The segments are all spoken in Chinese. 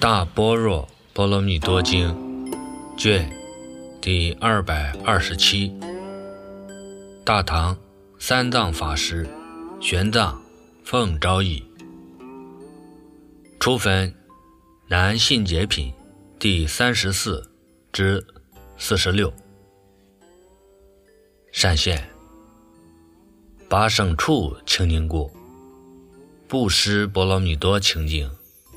大般若波罗蜜多经卷第227，大唐三藏法师玄奘奉诏译，初分南信解品第34至46。善现八圣处清净故，布施波罗蜜多清净。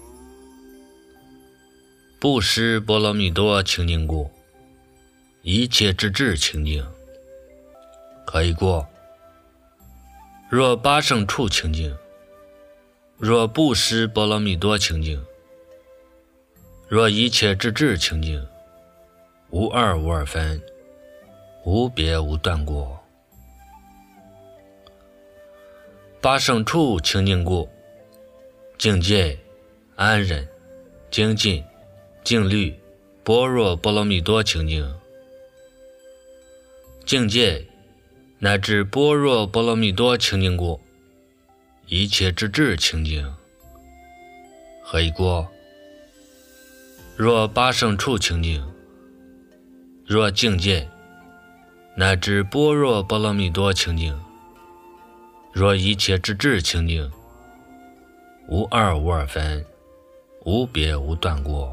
布施波罗蜜多清净故，一切之智清净。可以过，若八圣处清净，若布施波罗蜜多清净，若一切之智清净，无二无二分，无别无断过。八圣处清净故，境界、安忍、精进、静虑、般若波罗蜜多清净。境界乃至般若波罗蜜多清净故，一切之智清净。何以过？若八圣处清净，若境界乃至般若波罗蜜多清净，若一切之智清净，无二无二分，无别无断过。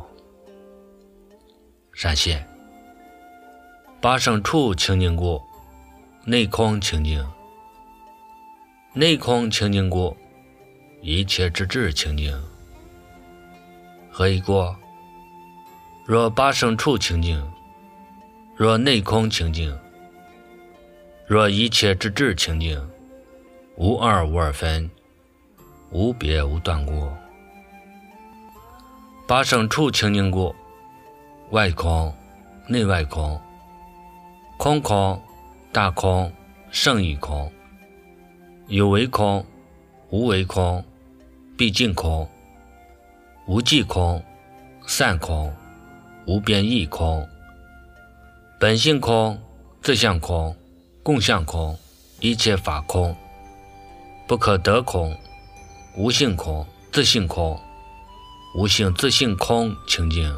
善现八圣处清净故，内空清净。内空清净故，一切之智清净。何以过？若八圣处清净，若内空清净，若一切之智清净，无二无二分，无别无断过。八圣处清净故，外空、内外空，空空、大空、胜义空，有为空、无为空，毕竟空，无际空、散空，无边义空，本性空、自相空、共相空，一切法空，不可得空，无性空、自性空，无性自性空清净。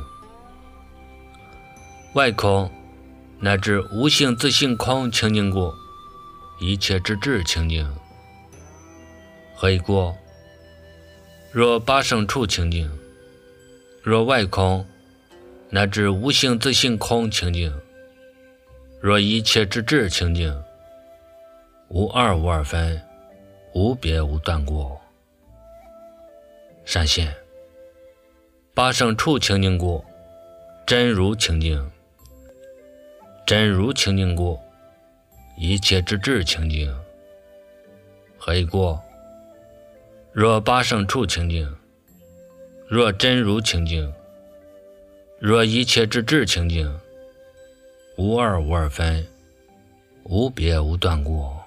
外空乃至无性自性空清净故，一切之智清净。何以过？若八圣处清净，若外空乃至无性自性空清净，若一切之智清净，无二无二分，无别无断过。善现八圣处清净故，真如清净。真如清净故，一切之智清净。何以过？若八圣处清净，若真如清净，若一切之智清净，无二无二分，无别无断过。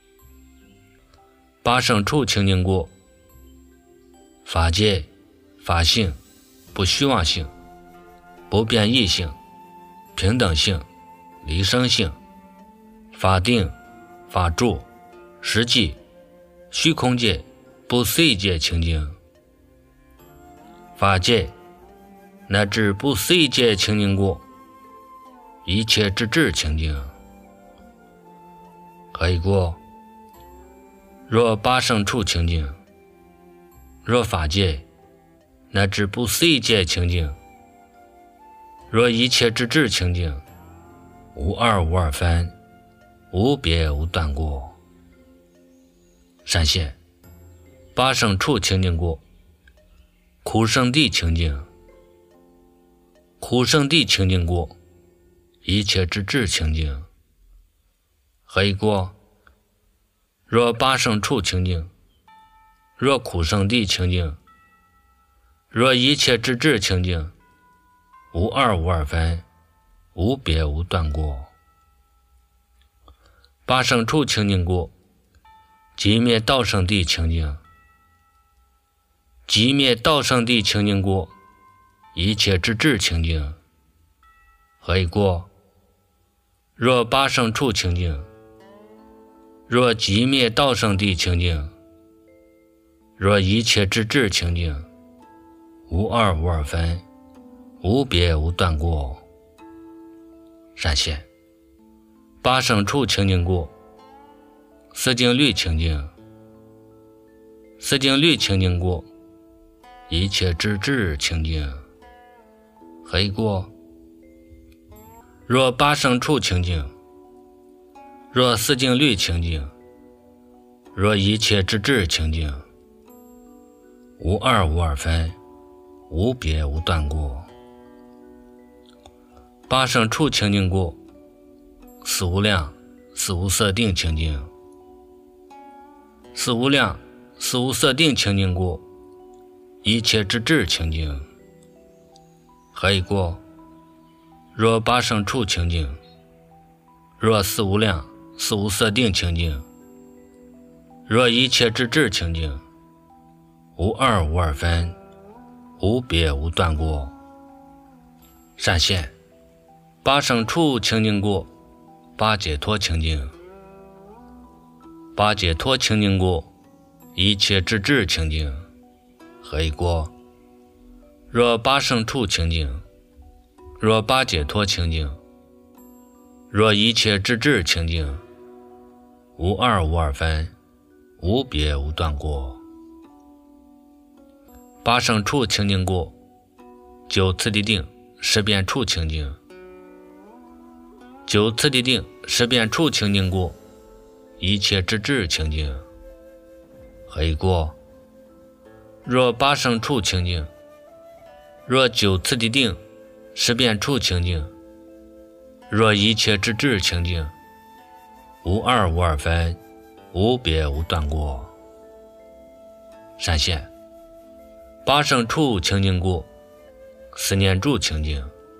八圣处清净故，法界、法性、不虚妄性、不变异性、平等性、离生性、法定、法住、实际、虚空界、不思界清净。法界乃至不思界清净故，一切之智清净。何以过？若八圣处清净，若法界乃至不思界清净，若一切之智清净，无二无二分，无别无断过。善现八圣处清净故，苦圣地清净。苦圣地清净故，一切之智清净。何以过？若八圣处清净，若苦圣地清净，若一切之智清净，无二无二分，无别无断过。八圣处清净故，寂灭道圣地清净。寂灭道圣地清净故，一切之智清净。何以过？若八圣处清净，若寂灭道圣地清净，若一切之智清净， 无二无二分，无别无断过。闪现八圣处清净过，四境律清净，四境律清净过，一切之智清净，黑过。若八圣处清净，若四境律清净，若一切之智清净，无二无二分，无别无断过。八圣处清净过，四无量四无色定清净，四无量四无色定清净过，一切之智清净，黑过。若八圣处清净，若四无量四无色定清净，若一切之智清净，无二无二分，无别无断过。闪现八圣处清净过，八解脱清净，八解脱清净过，一切之智清净，黑过。若八圣处清净，若八解脱清净，若一切之智清净，无二无二分，无别无断过。八圣处清净过，九次第定识变处清净，九次第定识变处清净过，一切之智清净，黑过。若八圣处清净，若九次第定识变处清净，若一切之智清净，无二无二分，无别无断过。闪现八圣处清净过，四念住清净，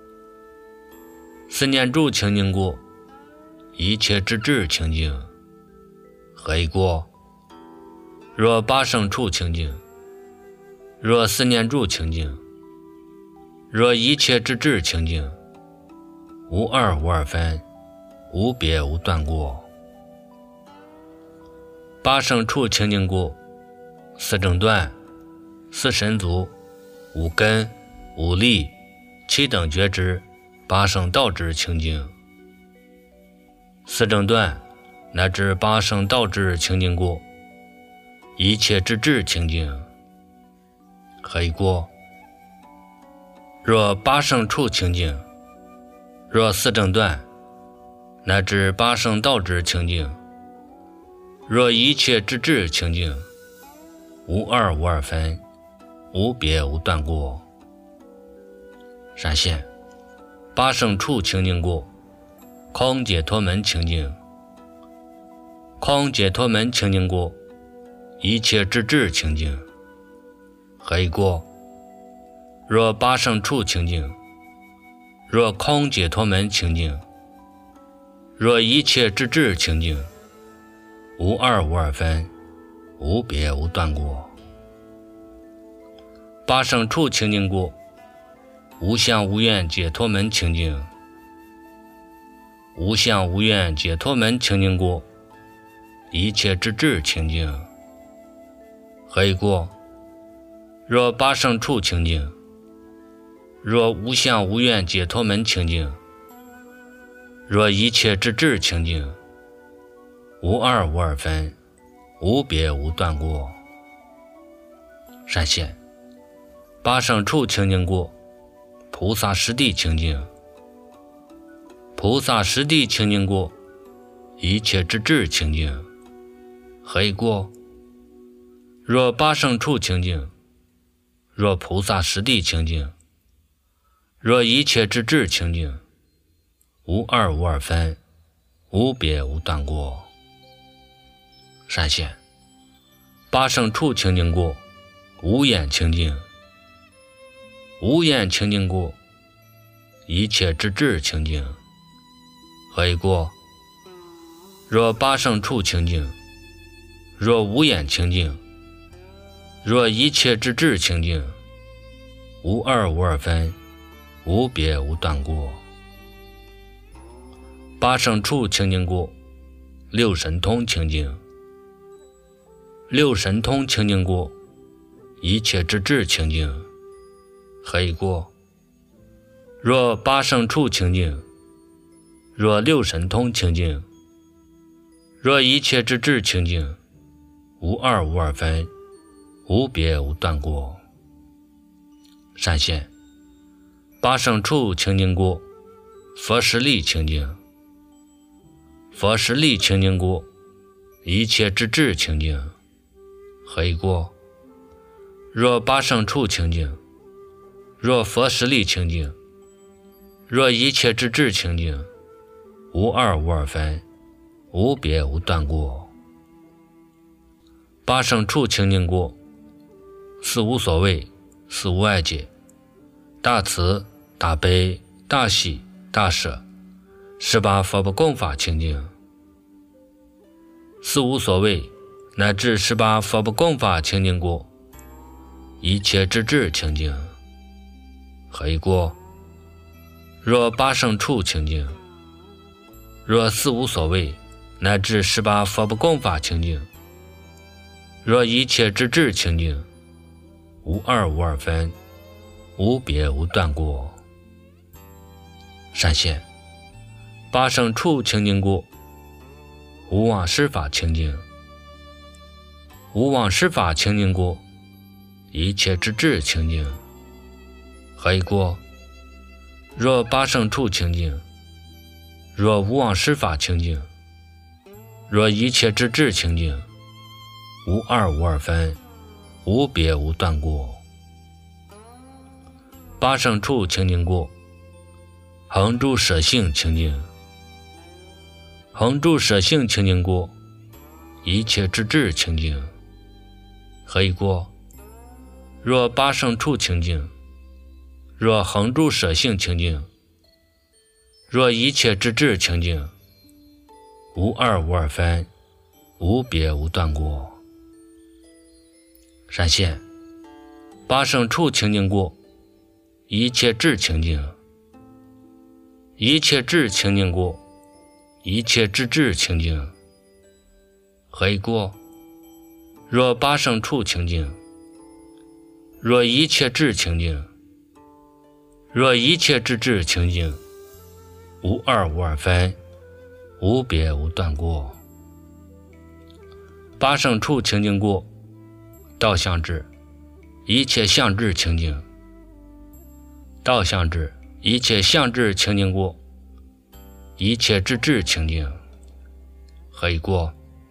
四念住清净过，一切之智清净，黑过。若八圣处清净，若四念住清净，若一切之智清净，无二无二分，无别无断过。八圣处清净过，四正断四神足五根五力七等觉知八圣道智清净，四正断乃至八圣道智清净过，一切之智清净，黑过。若八圣处清净，若四正断乃至八圣道智清净，若一切之智清净，无二无二分，无别无断过。闪现八圣处清净过，空解脱门清净，空解脱门清净过，一切之智清净，黑过。若八圣处清净，若空解脱门清净，若一切之智清净，无二无二分，无别无断过。八圣处清净过，无相无愿解脱门清净，无相无愿解脱门清净过，一切之智清净，黑过。若八圣处清净，若无相无愿解脱门清净，若一切之智清净，无二无二分，无别无断过。闪现八圣处清净过，菩萨实地清净，菩萨实地清净过，一切之智清净，黑过。若八圣处清净，若菩萨实地清净，若一切之智清净，无二无二分，无别无断过。闪现八圣处清净过，无眼清净，无眼清净过，一切之智清净，黑过。若八圣处清净，若无眼清净，若一切之智清净，无二无二分，无别无断过。八圣处清净过，六神通清净，六神通清净过，一切之智清净， 黑过。若八圣处清净，若六神通清净，若一切之智清净，无二无二分，无别无断过。闪现八圣处清净过，佛实力清净，佛实力清净过，一切之智清净，黑过。若八圣处清净，若佛实力清净，若一切之智清净，无二无二分，无别无断过。八圣处清净过，四无所谓，四无碍解，大慈大悲大喜大舍，18佛不共法清净。四无所谓乃至18佛不共法清净过，一切之智清净，黑过。若八圣处清净，若四无所谓乃至18佛不共法清净，若一切之智清净，无二无二分，无别无断过。闪现八圣处清净过，无妄施法清净，无妄施法清净过，一切之智清净，黑过。若八圣处清净，若无妄施法清净，若一切之智清净，无二无二分，无别无断过。八圣处清净过，恒住舍性清净，恒住舍性清净过，一切之智清净，黑过。若八圣处清净，若恒住舍性清净，若一切之智清净，无二无二分，无别无断过。闪现八圣处清净过，一切智清净，一切智清净过，一切之智清净，黑过。若八圣处清净，若一切智清净，若一切之智清净，无二无二分，无别无断过。八圣处清净过，道相智，一切相智清净，道相智，一切相智清净过，一切之智清净，黑过。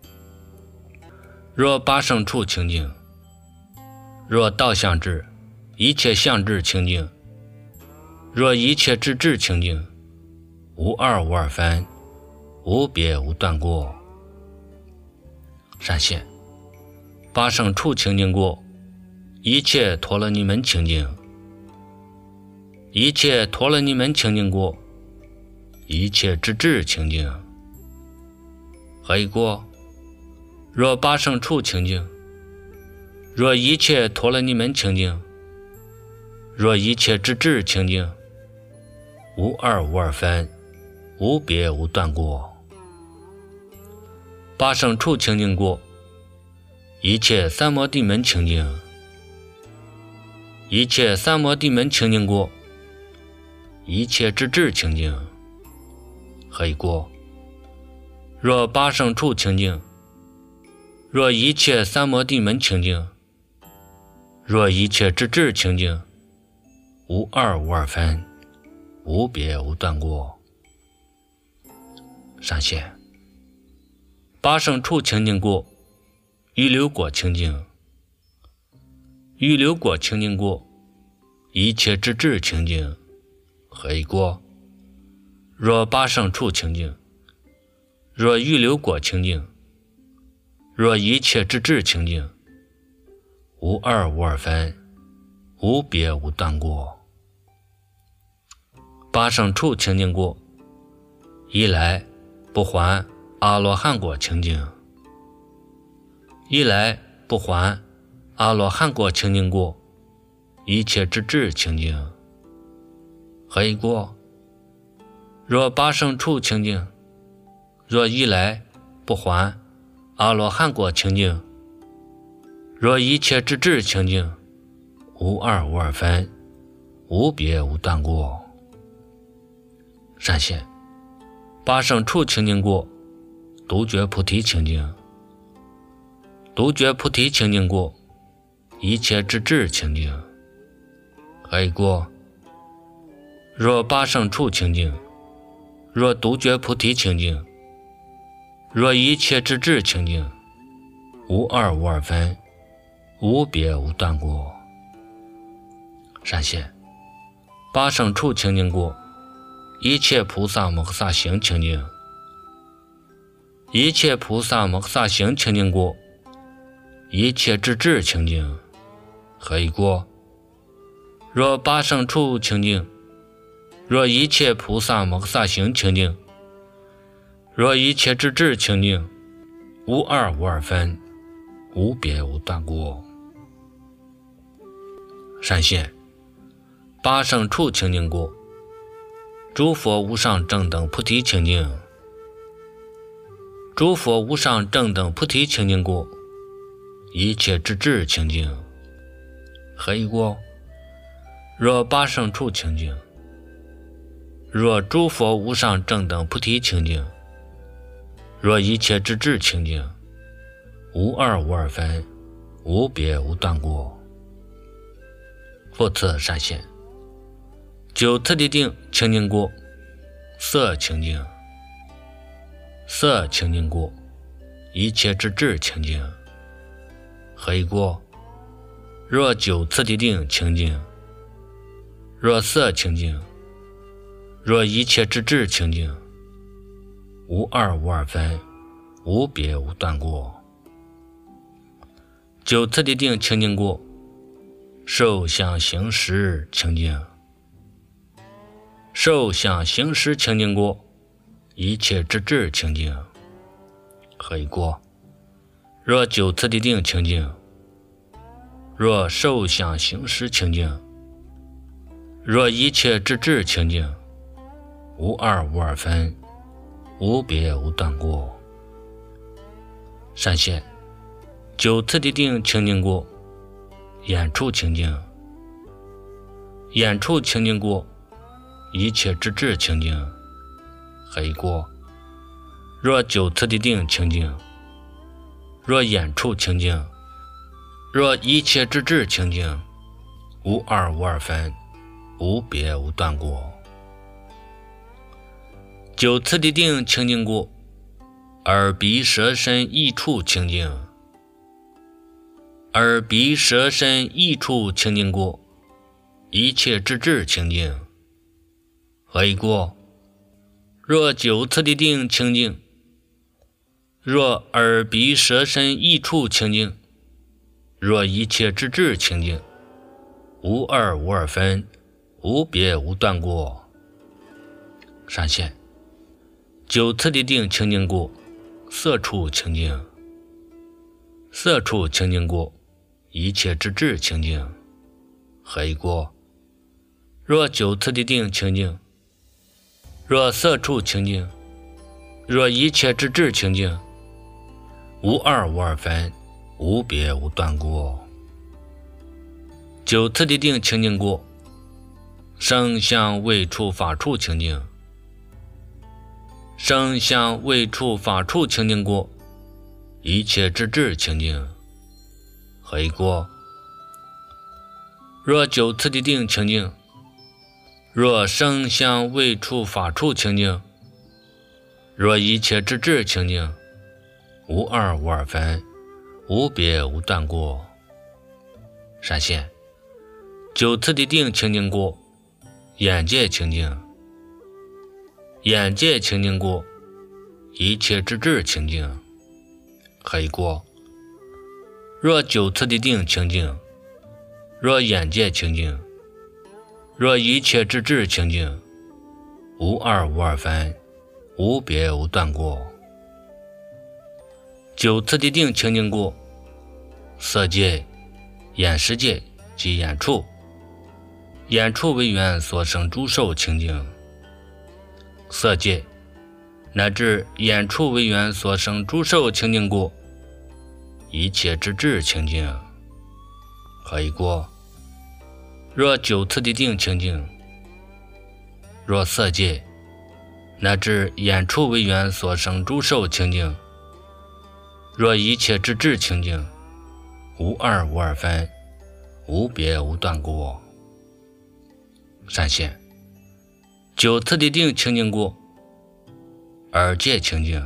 若八圣处清净，若道相智，一切相智清净，若一切之智清净，无二无二分，无别无断过。闪现八圣处清净过，一切陀罗尼门清净，一切陀罗尼门清净过，一切之智清净，黑过。若八圣处清净，若一切陀罗尼门清净，若一切之智清净，无二无二分，无别无断过。八圣处清净过，一切三摩地门清净，一切三摩地门清净过，一切之智清净，黑过。若八圣处清净，若一切三摩地门清净，若一切之智清净，无二无二分，无别无断过。闪现八圣处清净过，预流果清净，预流果清净过，一切之智清净，黑过。若八圣处清净，若预流果清净，若一切之智清净，无二无二分，无别无断过。八圣处清净过，一来不还阿罗汉果清净，一来不还阿罗汉果清净过，一切之智清净，黑过。若八圣处清净，若一来不还阿罗汉果清净，若一切之智清净，无二无二分， 无别无断过。善现八圣处清净过，独觉菩提清净，独觉菩提清净过，一切之智清净。何以过？若八圣处清净，若独觉菩提清净，若一切之智清净，无二无二分，无别无断过。善现八圣处清净过，一切菩萨摩诃萨行清净，一切菩萨摩诃萨行清净过，一切之智清净。何以过？若八圣处清净，若一切菩萨摩诃萨行清净，若一切之智清净，无二无二分，无别无断过。善现八圣处清净过，诸佛无上正等菩提清净，诸佛无上正等菩提清净过，一切之智清净。何以过？若八圣处清净，若诸佛无上正等菩提清净，若一切之智清净，无二无二分，无别无断过。复次善现九次第定清净过，色清净，色清净过，一切之智清净。何以过？若九次第定清净，若色清净，若一切之智清净，无二无二分，无别无断过。九次第定清净过，受想行识清净，受想行识清净过，一切之智清净。何以过？若九次第定清净，若受想行识清净，若一切之智清净，无二无二分，无别无断过。善现九次第定清净过，眼处清净，眼处清净过，一切之智清净。何以过？若九次第定清净，若眼处清净，若一切之智清净，无二无二分，无别无断过。九次第定清净过，耳鼻舌身意处清净，耳鼻舌身意处清净过，一切之智清净。何以过？若九次第定清净，若耳鼻舌身意处清净，若一切之智清净，无二无二分，无别无断过。善现九次第定清净过，色处清净，色处清净过，一切之智清净。何以过？若九次第定清净，若色处清净，若一切之智清净，无二无二分，无别无断过。九次第定清净过，声相味触法处清净，声相味触法处清净过，一切之智清净。何以过？若九次第定清净，若声相味触法处清净，若一切之智清净，无二无二分，无别无断过。善现九次第定清净过，眼界清净，眼界清净过，一切之智清净。何以过？若九次第定清净，若眼界清净，若一切之智清净，无二无二分，无别无断过。九次第定清净过，色界、眼识界及眼处，眼处为缘所生诸受清净，色界乃至眼处为缘所生诸受清净过，一切之智清净。何以过？ 若九次的定清净，若色界乃至眼处为缘所生诸受清净，若一切之智清净，无二无二分，无别无断过。善现九次的定清净过，耳界清净，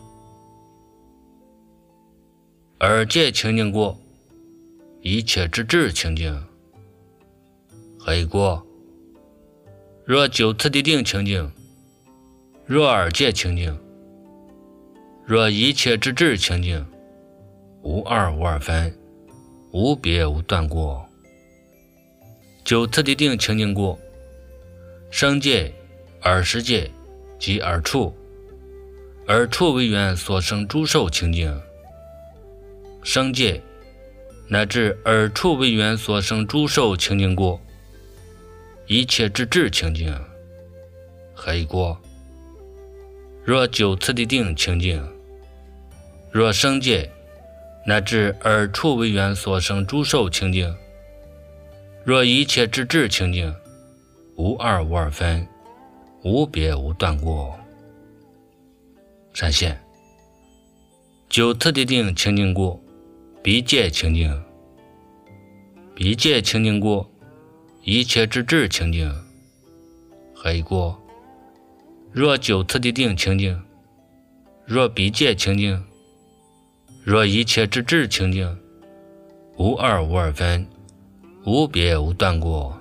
耳界清净过，一切之智清净，何过？若九次的定清净，若耳界清净，若一切之智清净，无二无二分，无别无断过。九次的定清净过，声界、耳识界及耳处，耳处为缘所生诸受清净，声界乃至耳处为缘所生诸受清净过，一切之智清净，何过？若九次的定清净，若声界乃至耳处为缘所生诸受清净，若一切之智清净，无二无二分，无别无断过。善现九次的定清净过，鼻界清净，鼻界清净过，一切之智清净，何过？若九次的定清净，若鼻界清净，若一切之智清净，无二无二分，无别无断过。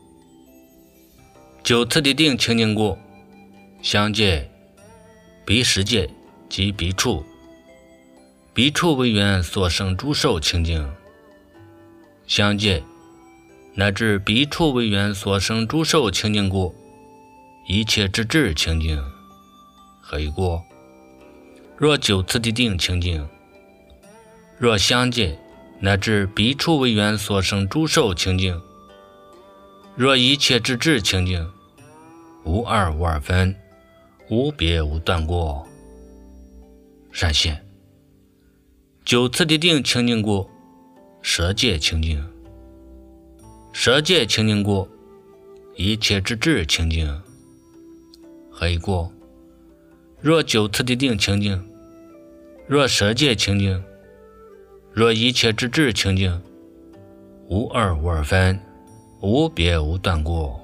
九次的定清净过，香界、鼻识界及鼻处，鼻处为缘所生诸受清净，香界乃至鼻处为缘所生诸受清净过，一切之智清净，何过？若九次的定清净，若香界乃至鼻处为缘所生诸受清净，若一切之智清净，无二无二分，无别无断过。善现九次的定清净过，舌界清净，舌界清净过，一切之智清净，何过？若九次的定清净，若舌界清净，若一切之智清净，无二无二分，无别无断过。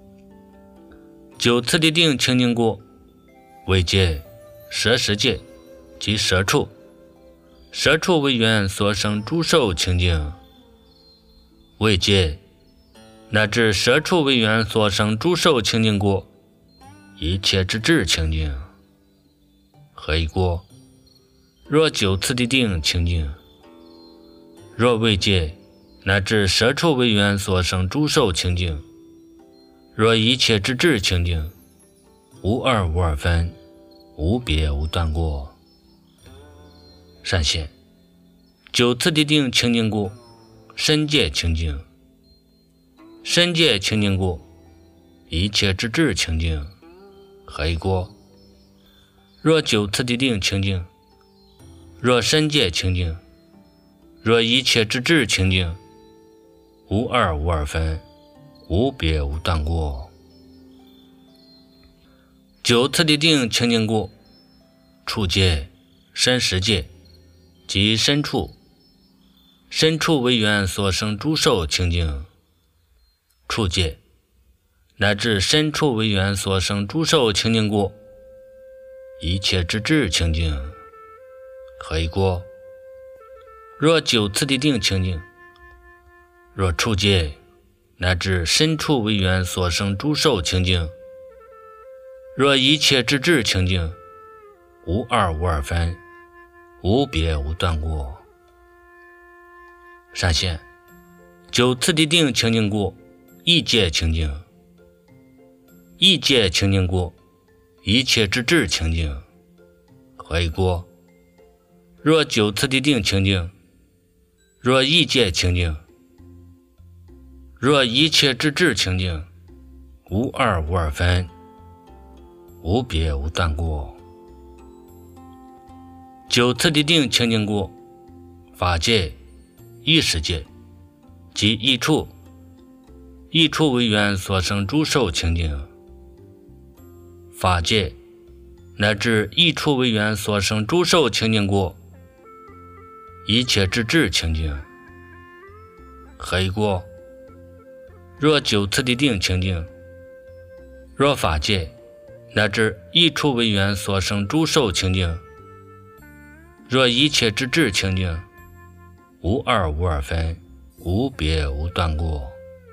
九次的定清净过，味界、舌识界及舌处，舌处为缘所生诸受清净，味界乃至舌处为缘所生诸受清净过，一切之智清净，何过？若九次的定清净，若味界乃至舌处为缘所生诸受清净，若一切之智清净，无二无二分，无别无断过。善现九次的定清净过，身界清净，身界清净过，一切之智清净，何过？若九次的定清净，若身界清净，若一切之智清净，无二无二分，无别无断过。九次的定清净过，触界、身识界及身处，身处为缘所生诸受清净，触界乃至身处为缘所生诸受清净过，一切之智清净，何过？若九次的定清净，若触界乃至身处为缘所生诸受清净，若一切之智清净，无二无二分，无别无断过。善现九次的定清净过，意界清净，意界清净过，一切之智清净，何过？若九次的定清净，若意界清净，若一切之智清净，无二无二分，无别无断过。九次的定清净过，法界、意识界及意处， 一处为缘所生诸受清净。法界乃至一处为缘所生诸受清净故，一切之智清净。何以故？若九次第定清净，若法界乃至一处为缘所生诸受清净，若一切之智清净，无二无二分，无别无断故。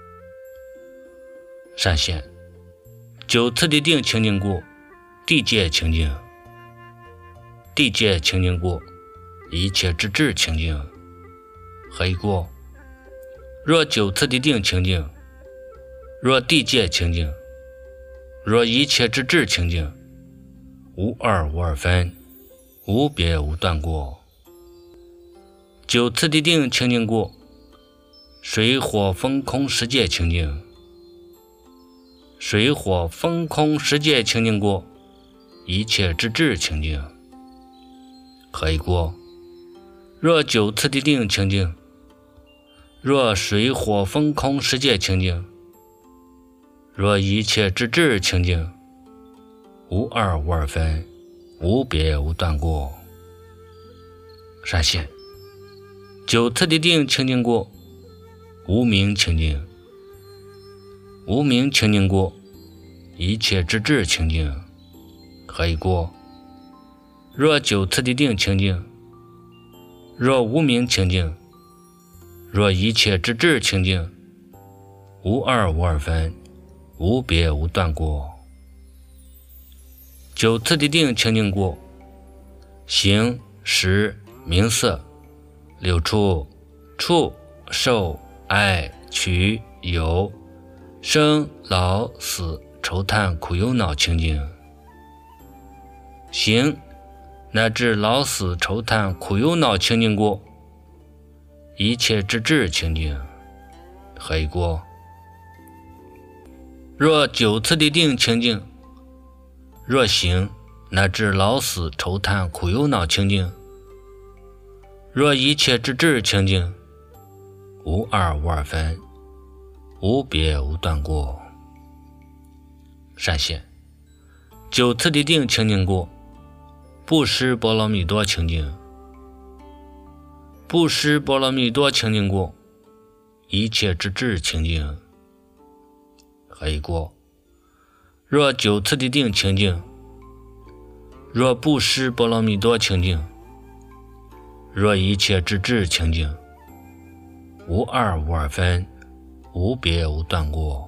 善现九次第定清净故，地界清净。地界清净故，一切之智清净。何以故？若九次第定清净，若地界清净，若一切之智清净，无二无二分，无别无断故。九次第定清净故，水火风空十界清净。水火风空十界清净故，一切之智清净。何以故？若九次第定清净，若水火风空十界清净，若一切之智清净，无二无二分，无别无断故。善现九次第定清净故，无明清净。无明清净故，一切之智清净。何以故？若九次第定清净，若无明清净，若一切之智清净，无二无二分，无别无断故。九次第定清净故，形识名色六处触受爱取有生老死愁叹苦忧恼清净。形乃至老死愁叹苦忧恼清净故，一切之智清净。何以故？若九次第定清净，若形乃至老死愁叹苦忧恼清净，若一切之智清净，无二无二分，无别无断故。善现九次第定清净故，布施波罗蜜多清净。布施波罗蜜多清净故，一切之智清净。何以故？若九次第定清净，若布施波罗蜜多清净，若一切之智清净，无二无二分，无别无断故。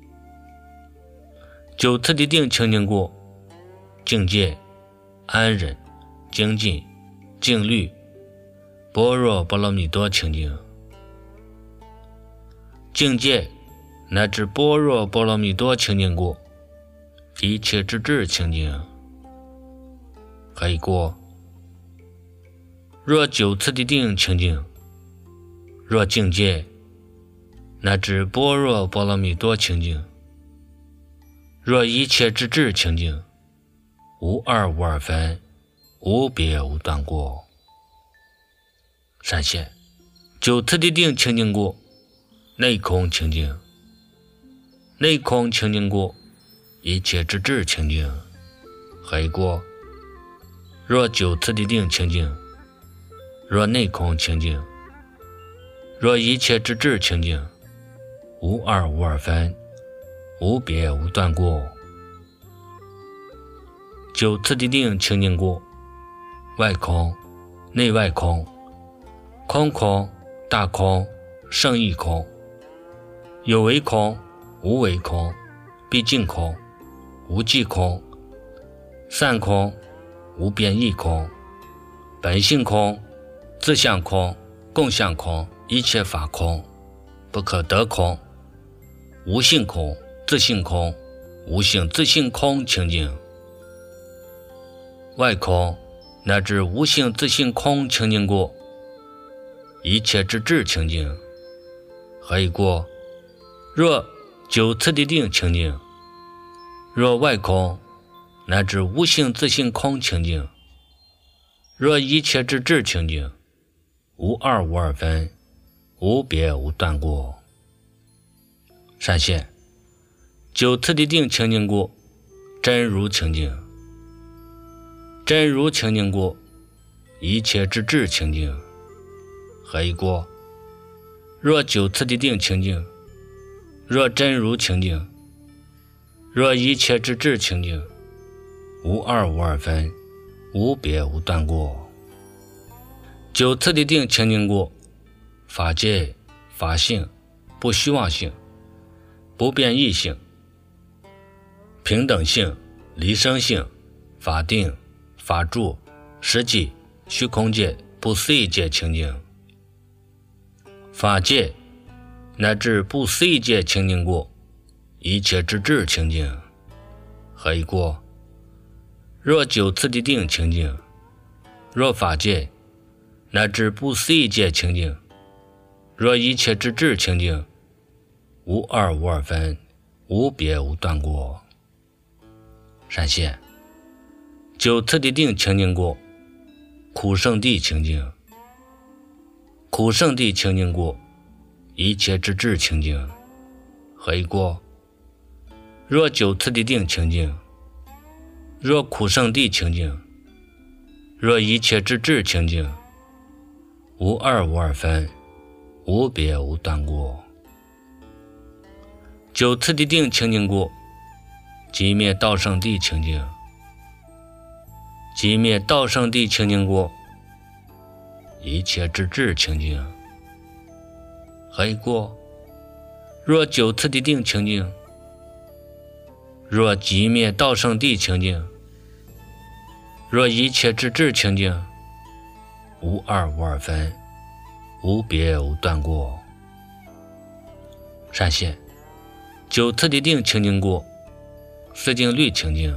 九次第定清净故，境界安忍精进静虑般若波罗蜜多清净。境界乃至般若波罗蜜多清净故，一切之智清净。何以故？若九次第定清净，若境界乃至般若波罗蜜多清净，若一切之智清净，无二无二分，无别无断故。善现九次第定清净故，内空清净。内空清净故，一切之智清净。何以故？若九次第定清净，若内空清净，若一切之智清净，无二无二分，无别无断故。九次第定清净故，外空内外空，空空大空胜义空，有为空无为空，毕竟空无际空，散空无变异空，本性空自相空共相空，一切法空不可得空，无性空自性空无性自性空清净。外空乃至无性自性空清净故，一切之智清净。何以故？若九次第定清净，若外空乃至无性自性空清净，若一切之智清净，无二无二分，无别无断故。 闪现9次的定清净过，真如清净，真如清净过，一切之智清净，黑过。若9次的定清净，若真如清净，若一切之智清净，无二无二分，无别无断过。9次的定清净过，法界、法性、不虚妄性、不变异性、平等性、离生性、法定、法住、实际、虚空界、不思议界清净，法界乃至不思议界清净过，一切之智清净，黑过。若9次的定清净，若法界乃至不思议界清净，若一切之智清净，无二无二分，无别无断过。闪现9次的定清净过，苦圣地清净，苦圣地清净过，一切之智清净，黑过。若9次的定清净，若苦圣地清净，若一切之智清净，无二无二分，无别无断过。9次的定清净过，寂灭道圣地清净，寂灭道圣地清净过，一切之智清净，黑过。若9次的定清净，若寂灭道圣地清净，若一切之智清净，无二无二分，无别无断过。闪现9次的定清净过，四净律清净，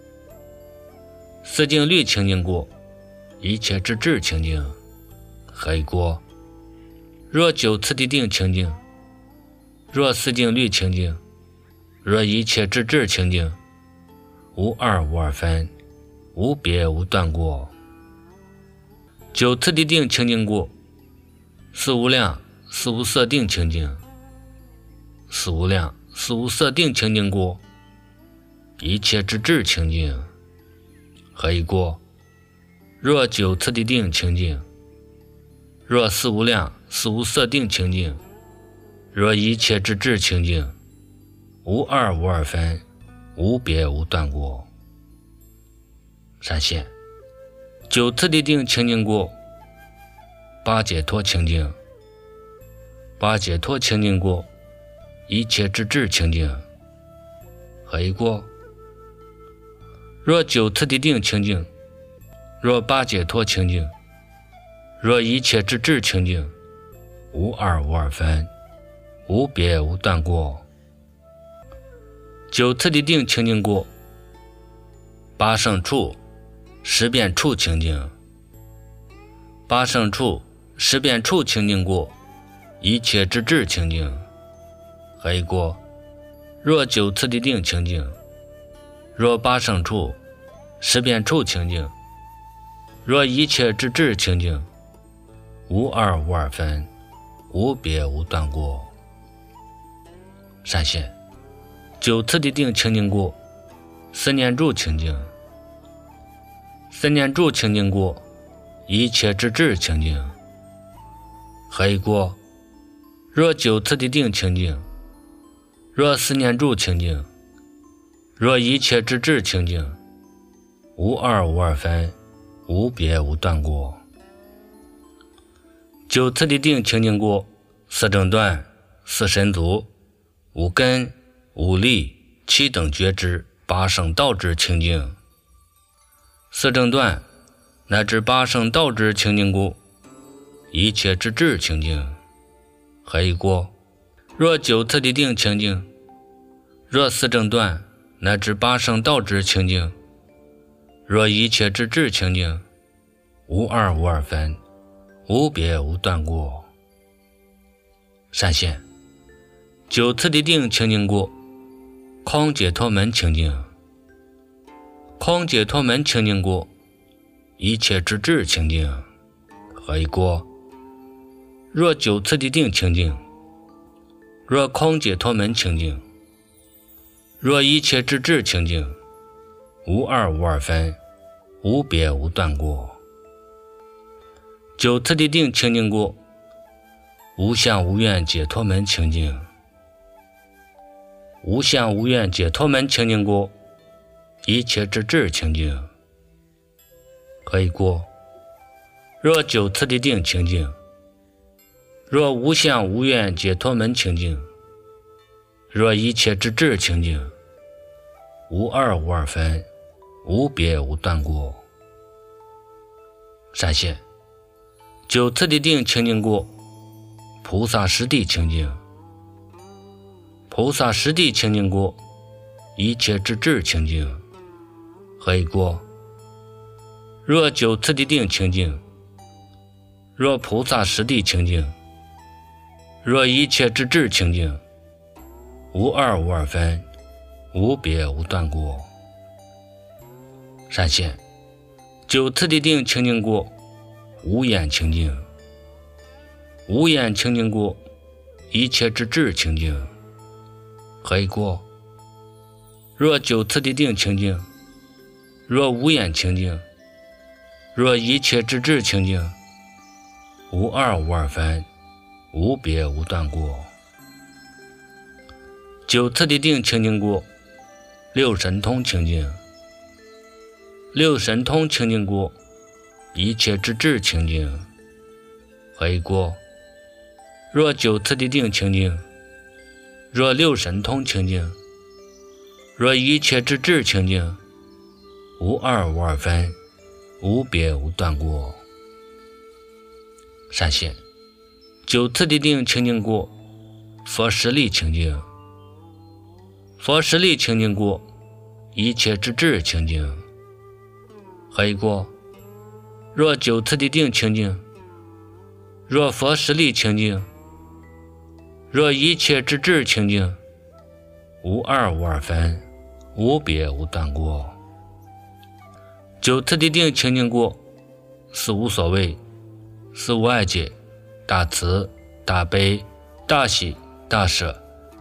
四净律清净过，一切之智清净，黑过。若9次的定清净，若四净律清净，若一切之智清净，无二无二分，无别无断过。9次的定清净过，四无量四无色定清净，四无量四无色定清净过，一切之智清净，黑过。若9次的定清净，若四无量四无色定清净，若一切之智清净，无二无二分，无别无断过。闪现9次的定清净过，八解脱清净，八解脱清净过，一切之智清净，黑过。若9次的定清净，若八解脱清净，若一切之智清净，无二无二分，无别无断过。9次的定清净过，八圣处十遍处清净，八圣处十遍处清净过，一切之智清净，黑过。若9次的定清净，若八圣处十遍处清净，若一切之智清净，无二无二分，无别无断过。闪现9次的定清净过，四念住清净，四念住清净过，一切之智清净，黑过。若9次的定清净，若四念住清净，若一切之智清净，无二无二分，无别无断过。9次的定清净过，四正断四神足五根五力七等觉知八圣道之清净，四正断乃至八圣道之清净过，一切之智清净，黑过。若9次的定清净，若四正断乃至八圣道之清净，若一切之智清净，无二无二分，无别无断过。闪现9次的定清净过，空解脱门清净，空解脱门清净过，一切之智清净，黑过。若9次的定清净， 若空解脱门清净，若一切之智清净，无二无二分，无别无断过。九次第定清净过，无相无愿解脱门清净，无相无愿解脱门清净过，一切之智清净，可以过。若九次第定清净，若无相无愿解脱门清净，若一切之智清净，无二无二分，无别无断过。闪现九次第定清净过，菩萨实地清净，菩萨实地清净过，一切之智清净，可以过。若九次第定清净，若菩萨实地清净，若一切之智清净，无二无二分，无别无断过。闪现九次第定清净过，无眼清净，无眼清净过，一切之智清净，可以过。若九次第定清净，若无眼清净，若一切之智清净，无二无二分，无别无断过。九次第定清净过，六神通清净，六神通清净过，一切之智清净，可以过。若九次第定清净，若六神通清净，若一切之智清净，无二无二分，无别无断过。闪现九次第定清净过，佛实力清净，佛实力清净过，一切之智清净，可以过。若九次第定清净，若佛实力清净，若一切之智清净，无二无二分，无别无断过。九次第定清净过，四无所谓，四无碍解，大慈大悲大喜大舍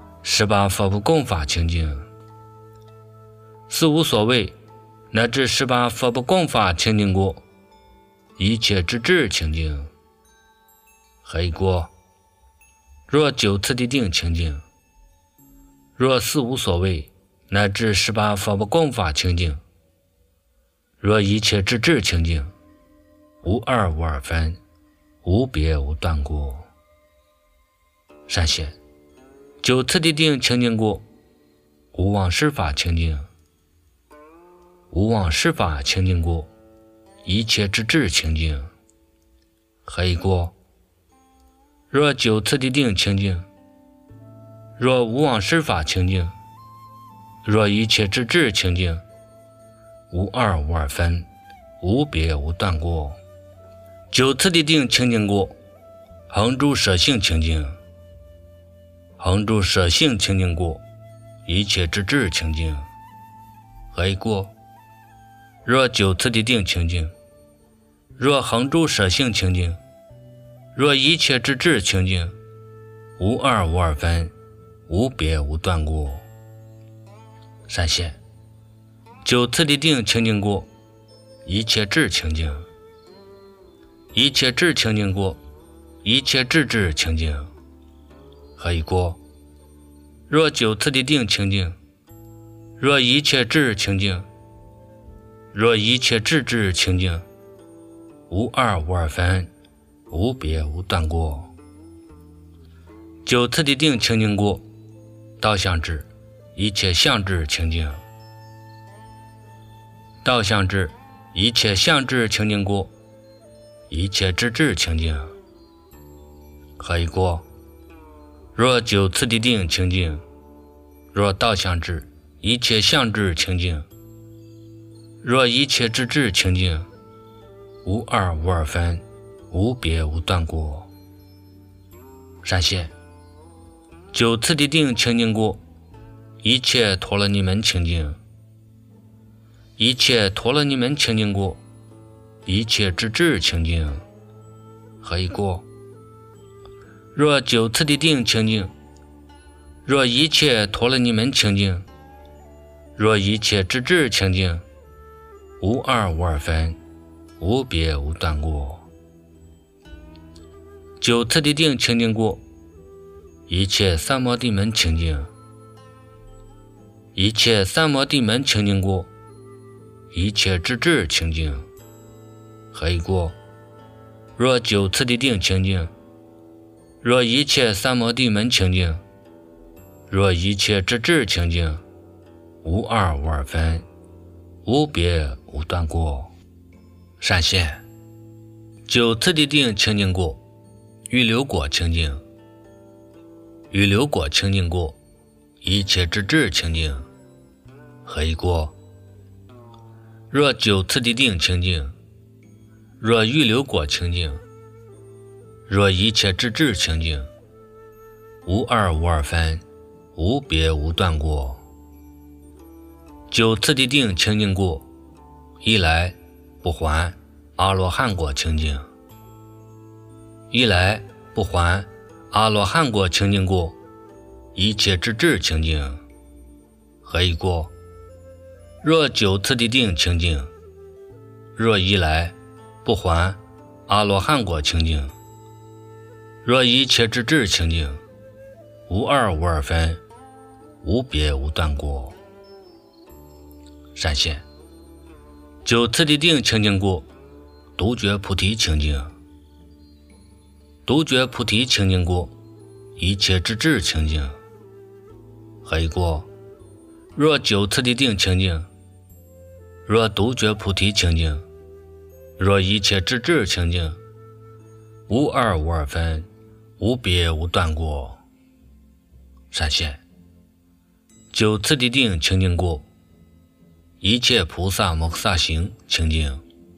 ，18佛不共法清净，四无所谓乃至18佛不共法清净过，一切之智清净，可以过。若九次第定清净，若四无所谓乃至18佛不共法清净，若一切之智清净，无二无二分，无别无断过。闪现九次第定清净过，无妄施法清净，无妄施法清净过，一切之智清净，可以过。若九次第定清净，若无妄施法清净，若一切之智清净，无二无二分，无别无断过。九次第定清净过，恒住舍性清净，恒住舍性清净过，一切之智清净，可以过。若九次第定清净，若恒住舍性清净，若一切之智清净，无二无二分，无别无断过。闪现九次第定清净过，一切智清净，一切智清净过，一切智智清净，可以过。若九次第定清净，若一切智清净，若一切智智清净，无二无二分，无别无断过。九次第定清净过，道相智，一切相智清净，道相智，一切相智清净过，一切智智清净，可以过。若九次第定清净，若道相智，一切相智清净，若一切智智清净，无二无二分，无别无断过。闪现九次第定清净过，一切陀罗尼门清净，一切陀罗尼门清净过，一切智智清净，可以过。若九次第定清净， 若一切陀罗尼门清净，若一切智智清净，无二无二分，无别无断过。九次第定清净过，一切三摩地门清净，一切三摩地门清净过，一切智智清净，何以过？若九次第定清净，若一切三摩地门清净，若一切智智清净，无二无二分，无别无断过。善现九次第定清净过，预流果清净，预流果清净过，一切智智清净，何以过？若九次第定清净，若预流果清净，若一切智智清净，无二无二分，无别无断过。九次第定清净过，一来不还阿罗汉果清净，一来不还阿罗汉果清净过，一切智智清净，何以过？若九次第定清净，若一来不还阿罗汉果清净，若一切智智清净，无二无二分，无别无断过。善现九次第定清净过，独觉菩提清净，独觉菩提清净过，一切智智清净，何以过？若九次第定清净，若独觉菩提清净，若一切智智清净，无二无二分，无别无断过。善现九次第定清净过，一切菩萨摩诃萨行清净，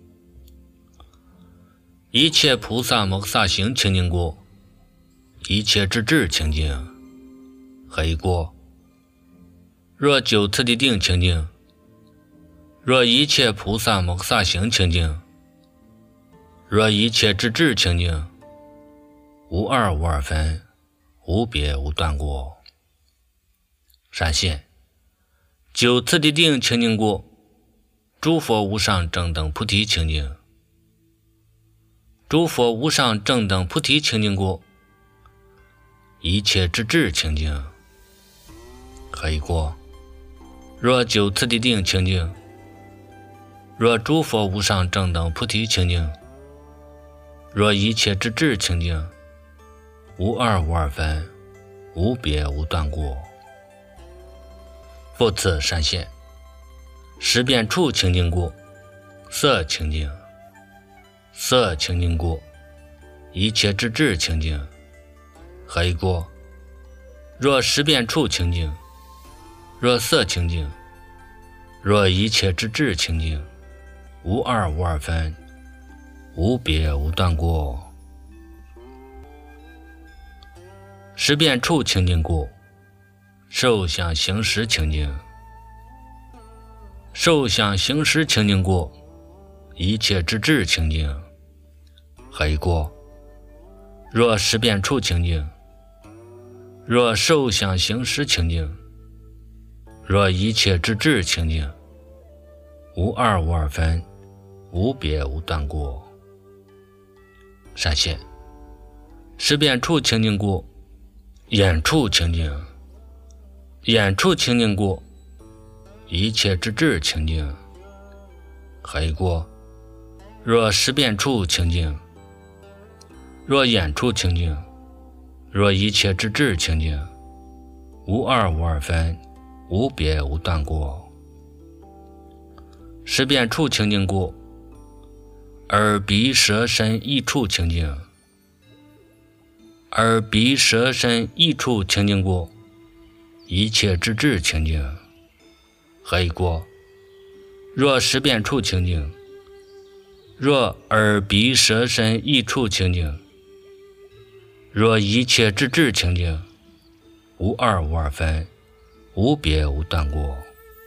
一切菩萨摩诃萨行清净过，一切智智清净，何以过？若九次第定清净，若一切菩萨摩诃萨行清净，若一切智智清净，无二无二分，无别无断过。善现九次第定清净过，诸佛无上正等菩提清净，诸佛无上正等菩提清净过，一切智智清净，何以过？若九次第定清净，若诸佛无上正等菩提清净，若一切智智清净，无二无二分，无别无断过。复次善现识遍处清净过，色清净，色清净过，一切智智清净，何以过？若识遍处清净，若色清净，若一切智智清净，无二无二分，无别无断过。识遍处清净过，受想行识清净，受想行识清净过，一切智智清净，何以过？若识遍处清净，若受想行识清净，若一切智智清净，无二无二分，无别无断过。善现识遍处清净过，眼处清净，眼处清净过，一切智智清净，何以过？若识遍处清净，若眼处清净，若一切智智清净，无二无二分，无别无断过。识遍处清净过，耳鼻舌身意处清净，耳鼻舌身意处清净过，一切智智清净，何以过？若识遍处清净，若耳鼻舌身意处清净，若一切智智清净，无二无二分，无别无断过。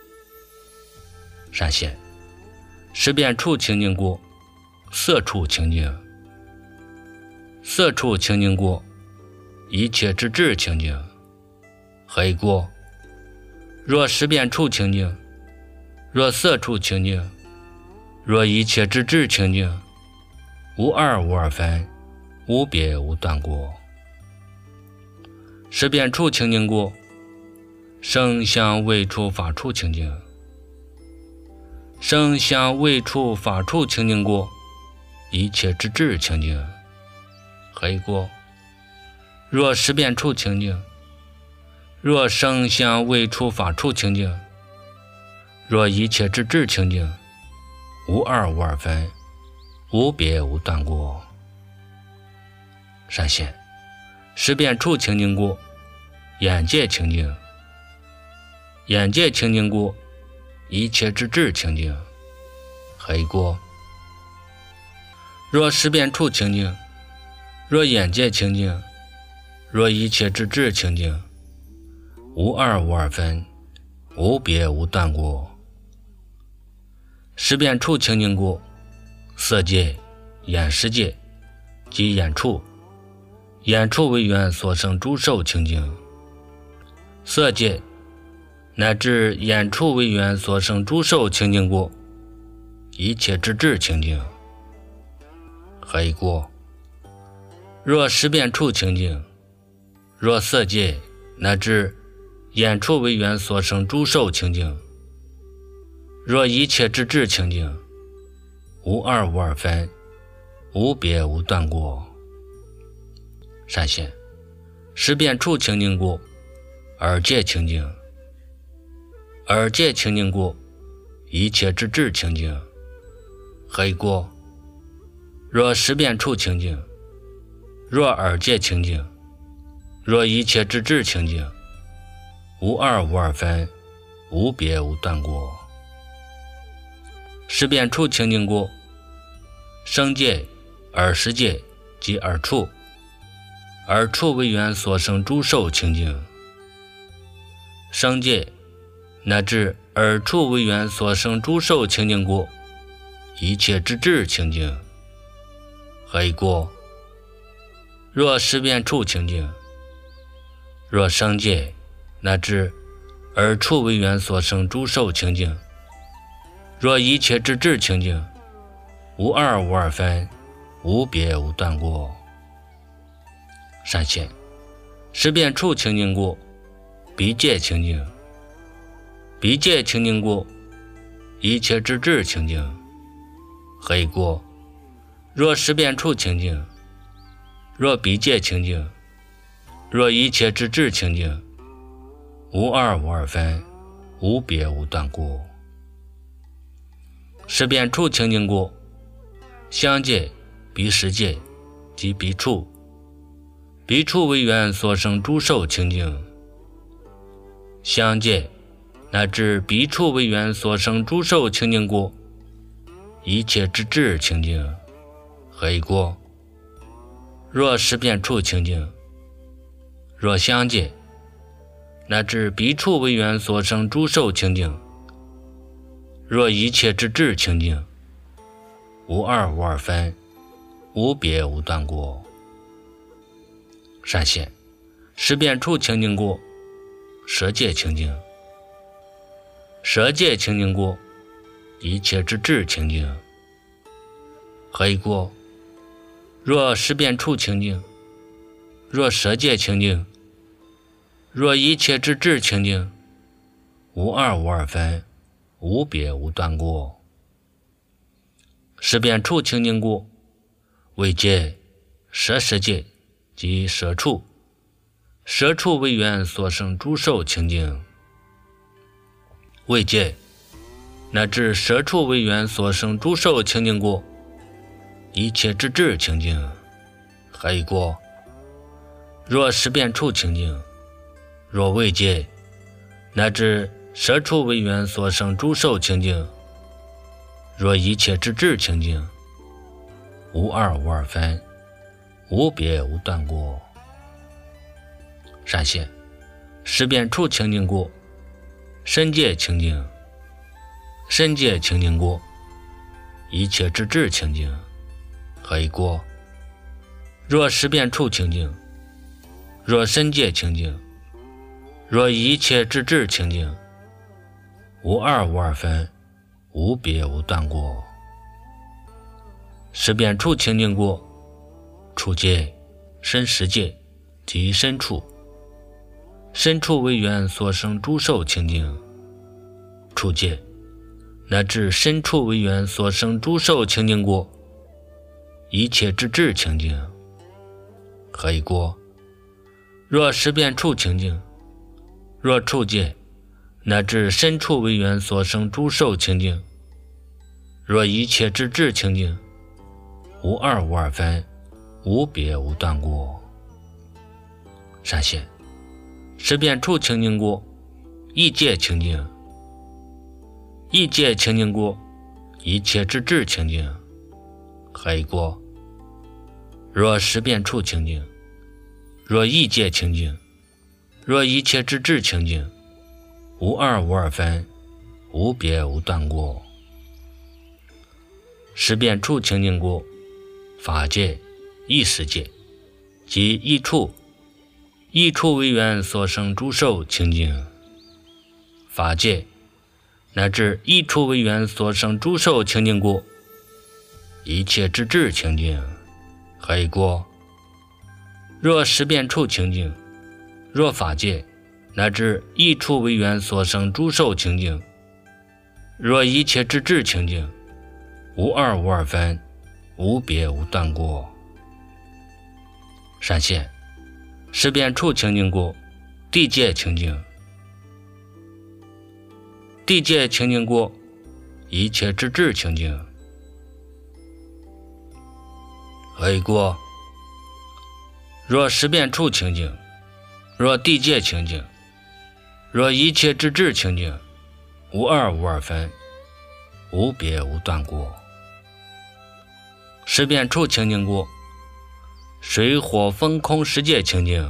善现识遍处清净过，色处清净，色处清净过，一切智智清净， 黑过。若识辨处清净，若色处清净，若一切之智清净，无二无二分，无别无断过。识辨处清净过，声香味触法处清净。声香味触法处清净过，一切之智清净，黑过。若识辨处清净，若声香味触法处清净，若一切之智清净，无二无二分，无别无断过。闪现识辨处清净过，眼界清净。眼界清净过，一切之智清净，黑过。若识辨处清净，若眼界清净，若一切之智清净，无二无二分，无别无断过。识辨处清净过，色界、眼识界及眼处，眼处为缘所生诸受清净。色界乃至眼处为缘所生诸受清净过，一切之智清净，黑过。若识辨处清净，若色界乃至眼处为缘所生诸受清净，若一切之智清净，无二无二分，无别无断过。闪现识辨处清净过，耳界清净。耳界清净过，一切之智清净，黑过。若识辨处清净，若耳界清净，若一切之智清净，无二无二分，无别无断过。识辨处清净过，声界、耳识界及耳处，耳处为缘所生诸受清净。声界乃至耳处为缘所生诸受清净过，一切之智清净，黑过。若识辨处清净，若声界乃至耳处为缘所生诸受清净，若一切之智清净，无二无二分，无别无断过。闪现识辨处清净过，鼻界清净。鼻界清净过，一切之智清净，黑过。若识辨处清净，若鼻界清净，若一切之智清净，无二无二分，无别无断过。识辨处清净过，香界、鼻识界及鼻处，鼻处为缘所生诸受清净。香界乃至鼻处为缘所生诸受清净过，一切之智清净，黑过。若识辨处清净，若香界乃至鼻处为缘所生诸受清净，若一切之智清净，无二无二分，无别无断过。闪现识辨处清净过，舌界清净。舌界清净过，一切之智清净，黑过。若识辨处清净，若舌界清净，若一切之智清净，无二无二分，无别无断过。识辨处清净过，味界、舌识界及舌处，舌处为缘所生诸受清净。味界乃至舌处为缘所生诸受清净过，一切之智清净，黑过。若识辨处清净，若味界乃至舌处为缘所生诸受清净，若一切之智清净，无二无二分，无别无断过。闪现识辨处清净过，身界清净。身界清净过，一切之智清净，黑过。若识辨处清净，若身界清净， 若一切之智清净，无二无二分，无别无断过。识遍处清净过，处界、身识界即身处，身处为缘所生诸受清净，处界乃至身处为缘所生诸受清净过，一切之智清净。何以过？若识遍处清净，若处界乃至身处为缘所生诸受清净，若一切之智清净，无二无二分，无别无断过。善现识遍处清净过，异界清净，异界清净过，一切之智清净。何以过？若识遍处清净，若异界清净，若一切之智清净，无二无二分，无别无断过。识遍处清净过，法界、意识界即异处，异处为缘所生诸受清净。法界乃至异处为缘所生诸受清净过，一切之智清净。何以过？若识遍处清净，若法界乃至异处为缘所生诸受清净，若一切之智清净，无二无二分，无别无断过。善现识遍处清净过，地界清净，地界清净过，一切之智清净。何以过？若识遍处清净，若地界清净，若一切之智清净，无二无二分，无别无断过。识遍处清净过，水火风空十界清净，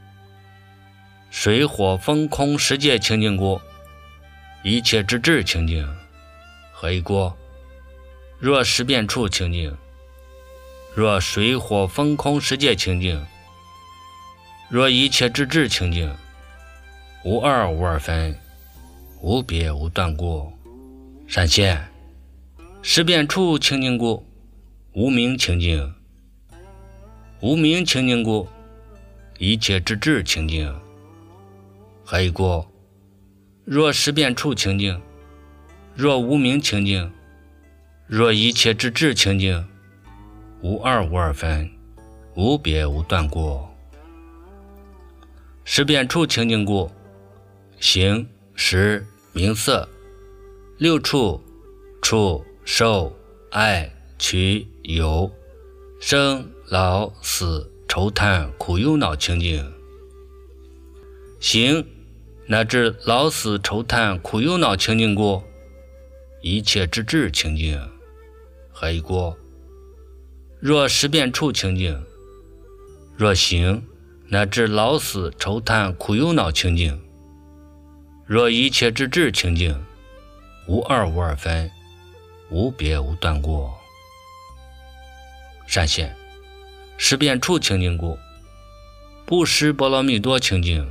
水火风空十界清净过，一切之智清净。何以过？若识遍处清净，若水火风空十界清净，若一切之智清净，无二无二分，无别无断过。善现识遍处清净过，无明清净，无明清净过，一切之智清净。何以过？若识遍处清净，若无明清净，若一切之智清净，无二无二分，无别无断过。识遍处清净过，形、识、名色六处、触、受、爱、取、有、生、老、死、愁叹、苦忧恼清净。形乃至老死愁叹苦忧恼清净过，一切之智清净。何以过？若识遍处清净，若形乃至老死愁叹苦忧恼清净，若一切之智清净，无二无二分，无别无断过。善现识遍处清净过，不识波罗蜜多清净，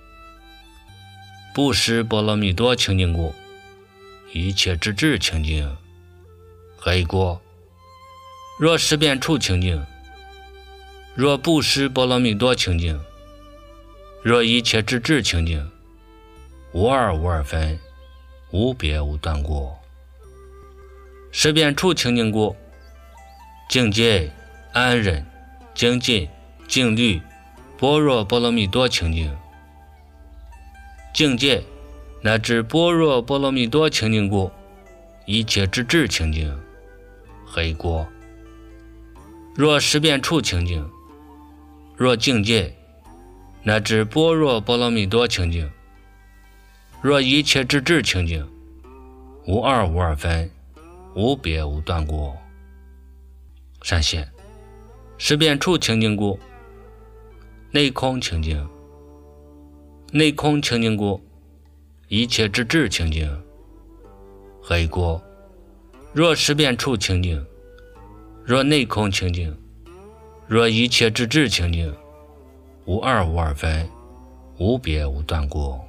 不识波罗蜜多清净过，一切之智清净。何以过？若识遍处清净，若不识波罗蜜多清净，若一切之智清净，无二无二分，无别无断过。识遍处清净过，境界、安忍、精进、静虑、般若波罗蜜多清净。境界乃至般若波罗蜜多清净过，一切之智清净。何以过？若识遍处清净，若境界乃至般若波罗蜜多清净，若一切之智清净，无二无二分，无别无断过。善现识遍处清净过，内空清净，内空清净过，一切之智清净。何以过？若识遍处清净，若内空清净，若一切之智清净，无二无二分， 无别无断过。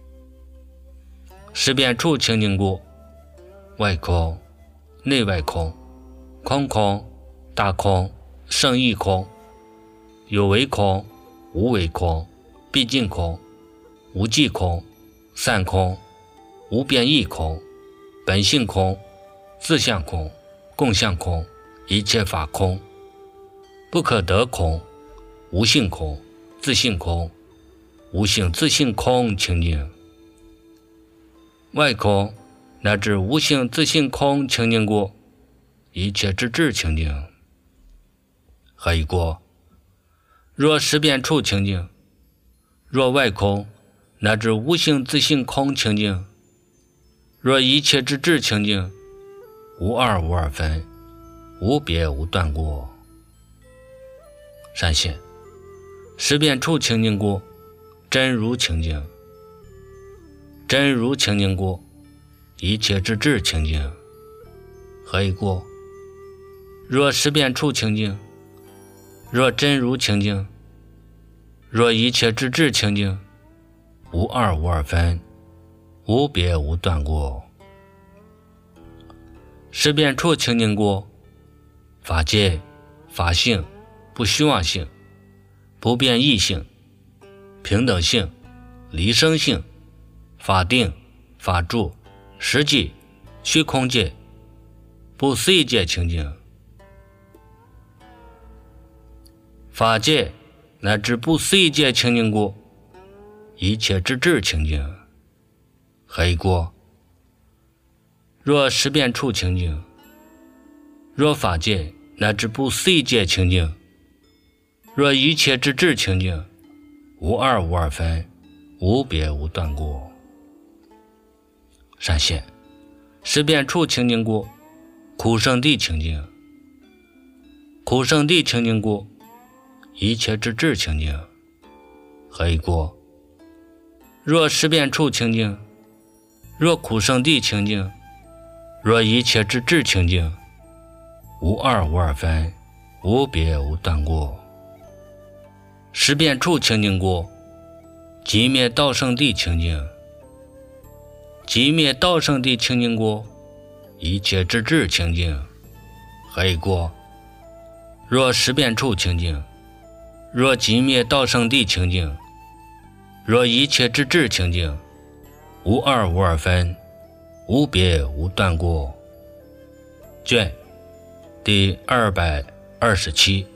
识辨处清净过，外空、内外空，空空、大空、胜义空，有为空、无为空，毕竟空、无际空，散空、无变异空，本性空、自相空、共相空，一切法空，不可得空、无性空、自性空、无性自性空清净。外空乃至无性自性空清净过，一切之智清净。何以过？若识辨处清净，若外空乃至无性自性空清净，若一切之智清净，无二无二分，无别无断过。善现识辨处清净过，真如清净。真如清净过，一切之智清净。何以过？若识辨处清净，若真如清净，若一切之智清净，无二无二分，无别无断过。识辨处清净过，法界、法性、不虚妄性、不变异性、平等性、离生性、法定、法住、实际、虚空界、不思议界清净。法界乃至不思议界清净过，一切之智清净。何以过？若识辨处清净，若法界乃至不思议界清净，若一切之智清净，无二无二分，无别无断过。善现识辨处清净过，苦圣地清净。苦圣地清净过，一切之智清净。何以过？若识辨处清净，若苦圣地清净，若一切之智清净，无二无二分，无别无断过。识辨处清净过，寂灭道圣地清净。寂灭道圣地清净过，一切之智清净。何以过？若识辨处清净，若寂灭道圣地清净，若一切之智清净，无二无二分，无别无断过。卷第227。